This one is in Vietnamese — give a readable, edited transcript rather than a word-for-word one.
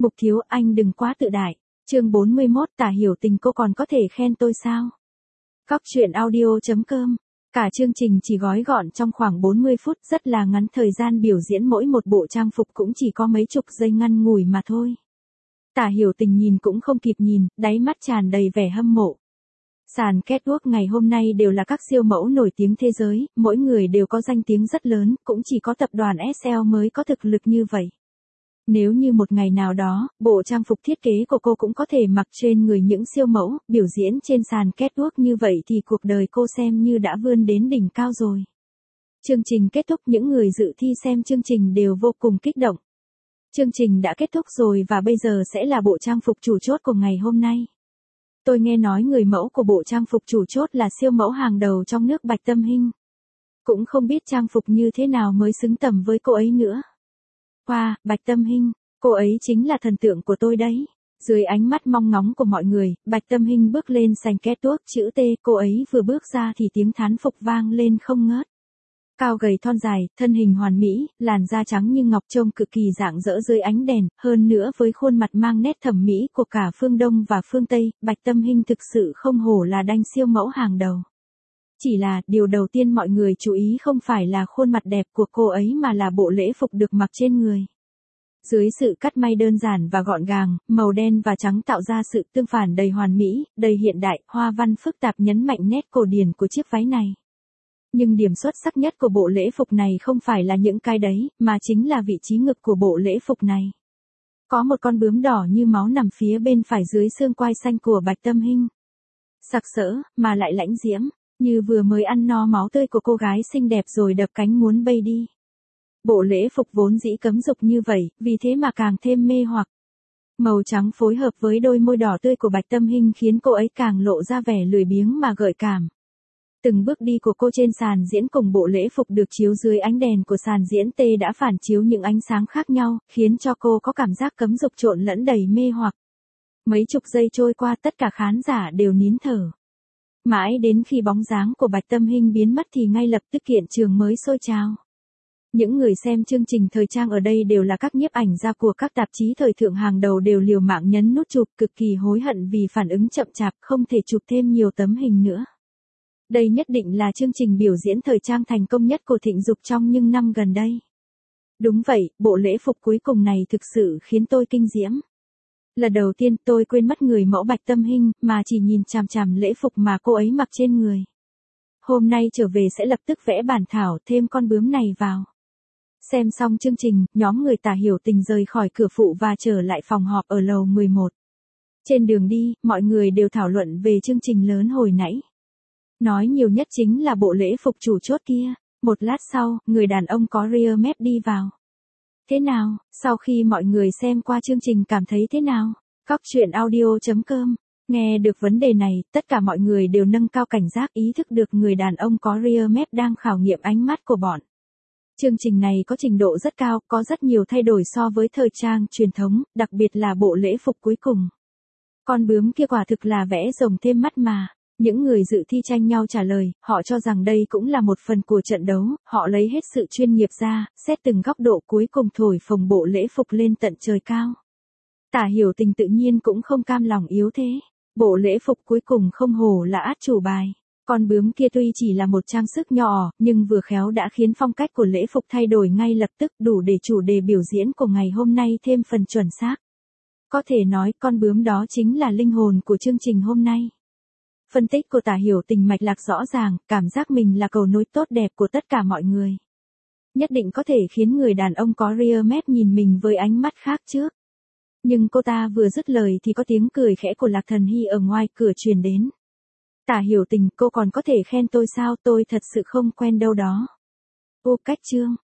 Mục thiếu, anh đừng quá tự đại. Chương 41, Tả Hiểu Tình, cô còn có thể khen tôi sao? Cóc truyện audio.com. Cả chương trình chỉ gói gọn trong khoảng 40 phút, rất là ngắn, thời gian biểu diễn mỗi một bộ trang phục cũng chỉ có mấy chục giây ngắn ngủi mà thôi. Tả Hiểu Tình nhìn cũng không kịp nhìn, đáy mắt tràn đầy vẻ hâm mộ. Sàn catwalk ngày hôm nay đều là các siêu mẫu nổi tiếng thế giới, mỗi người đều có danh tiếng rất lớn, cũng chỉ có tập đoàn SL mới có thực lực như vậy. Nếu như một ngày nào đó, bộ trang phục thiết kế của cô cũng có thể mặc trên người những siêu mẫu, biểu diễn trên sàn catwalk như vậy thì cuộc đời cô xem như đã vươn đến đỉnh cao rồi. Chương trình kết thúc, những người dự thi xem chương trình đều vô cùng kích động. Chương trình đã kết thúc rồi và bây giờ sẽ là bộ trang phục chủ chốt của ngày hôm nay. Tôi nghe nói người mẫu của bộ trang phục chủ chốt là siêu mẫu hàng đầu trong nước Bạch Tâm Hinh. Cũng không biết trang phục như thế nào mới xứng tầm với cô ấy nữa. Wow, Bạch Tâm Hinh, cô ấy chính là thần tượng của tôi đấy. Dưới ánh mắt mong ngóng của mọi người, Bạch Tâm Hinh bước lên sàn catwalk chữ T, cô ấy vừa bước ra thì tiếng thán phục vang lên không ngớt. Cao gầy thon dài, thân hình hoàn mỹ, làn da trắng như ngọc, trông cực kỳ rạng rỡ dưới ánh đèn, hơn nữa với khuôn mặt mang nét thẩm mỹ của cả phương Đông và phương Tây, Bạch Tâm Hinh thực sự không hổ là đanh siêu mẫu hàng đầu. Chỉ là, điều đầu tiên mọi người chú ý không phải là khuôn mặt đẹp của cô ấy mà là bộ lễ phục được mặc trên người. Dưới sự cắt may đơn giản và gọn gàng, màu đen và trắng tạo ra sự tương phản đầy hoàn mỹ, đầy hiện đại, hoa văn phức tạp nhấn mạnh nét cổ điển của chiếc váy này. Nhưng điểm xuất sắc nhất của bộ lễ phục này không phải là những cái đấy, mà chính là vị trí ngực của bộ lễ phục này. Có một con bướm đỏ như máu nằm phía bên phải dưới xương quai xanh của Bạch Tâm Hinh. Sặc sỡ, mà lại lãnh diễm, như vừa mới ăn no máu tươi của cô gái xinh đẹp rồi đập cánh muốn bay đi. Bộ lễ phục vốn dĩ cấm dục như vậy, vì thế mà càng thêm mê hoặc. Màu trắng phối hợp với đôi môi đỏ tươi của Bạch Tâm Hinh khiến cô ấy càng lộ ra vẻ lười biếng mà gợi cảm. Từng bước đi của cô trên sàn diễn cùng bộ lễ phục được chiếu dưới ánh đèn của sàn diễn T đã phản chiếu những ánh sáng khác nhau, khiến cho cô có cảm giác cấm dục trộn lẫn đầy mê hoặc. Mấy chục giây trôi qua, tất cả khán giả đều nín thở. Mãi đến khi bóng dáng của Bạch Tâm Hinh biến mất thì ngay lập tức hiện trường mới sôi trào. Những người xem chương trình thời trang ở đây đều là các nhiếp ảnh gia của các tạp chí thời thượng hàng đầu, đều liều mạng nhấn nút chụp, cực kỳ hối hận vì phản ứng chậm chạp, không thể chụp thêm nhiều tấm hình nữa. Đây nhất định là chương trình biểu diễn thời trang thành công nhất của Thịnh Dục trong những năm gần đây. Đúng vậy, bộ lễ phục cuối cùng này thực sự khiến tôi kinh diễm. Lần đầu tiên tôi quên mất người mẫu Bạch Tâm Hinh, mà chỉ nhìn chằm chằm lễ phục mà cô ấy mặc trên người. Hôm nay trở về sẽ lập tức vẽ bản thảo thêm con bướm này vào. Xem xong chương trình, nhóm người Tả Hiểu Tình rời khỏi cửa phụ và trở lại phòng họp ở lầu 11. Trên đường đi, mọi người đều thảo luận về chương trình lớn hồi nãy. Nói nhiều nhất chính là bộ lễ phục chủ chốt kia. Một lát sau, người đàn ông có rear mép đi vào. Thế nào, sau khi mọi người xem qua chương trình cảm thấy thế nào? Cóc truyện audio.com. Nghe được vấn đề này, tất cả mọi người đều nâng cao cảnh giác, ý thức được người đàn ông có rear mép đang khảo nghiệm ánh mắt của bọn. Chương trình này có trình độ rất cao, có rất nhiều thay đổi so với thời trang truyền thống, đặc biệt là bộ lễ phục cuối cùng. Con bướm kia quả thực là vẽ rồng thêm mắt mà. Những người dự thi tranh nhau trả lời, họ cho rằng đây cũng là một phần của trận đấu, họ lấy hết sự chuyên nghiệp ra, xét từng góc độ, cuối cùng thổi phồng bộ lễ phục lên tận trời cao. Tả Hiểu Tình tự nhiên cũng không cam lòng yếu thế. Bộ lễ phục cuối cùng không hổ là át chủ bài. Con bướm kia tuy chỉ là một trang sức nhỏ, nhưng vừa khéo đã khiến phong cách của lễ phục thay đổi ngay lập tức, đủ để chủ đề biểu diễn của ngày hôm nay thêm phần chuẩn xác. Có thể nói con bướm đó chính là linh hồn của chương trình hôm nay. Phân tích của Tả Hiểu Tình mạch lạc rõ ràng, cảm giác mình là cầu nối tốt đẹp của tất cả mọi người. Nhất định có thể khiến người đàn ông có rear mép nhìn mình với ánh mắt khác trước. Nhưng cô ta vừa dứt lời thì có tiếng cười khẽ của Lạc Thần Hy ở ngoài cửa truyền đến. Tả Hiểu Tình, cô còn có thể khen tôi sao, tôi thật sự không quen đâu đó. Ô cách chương.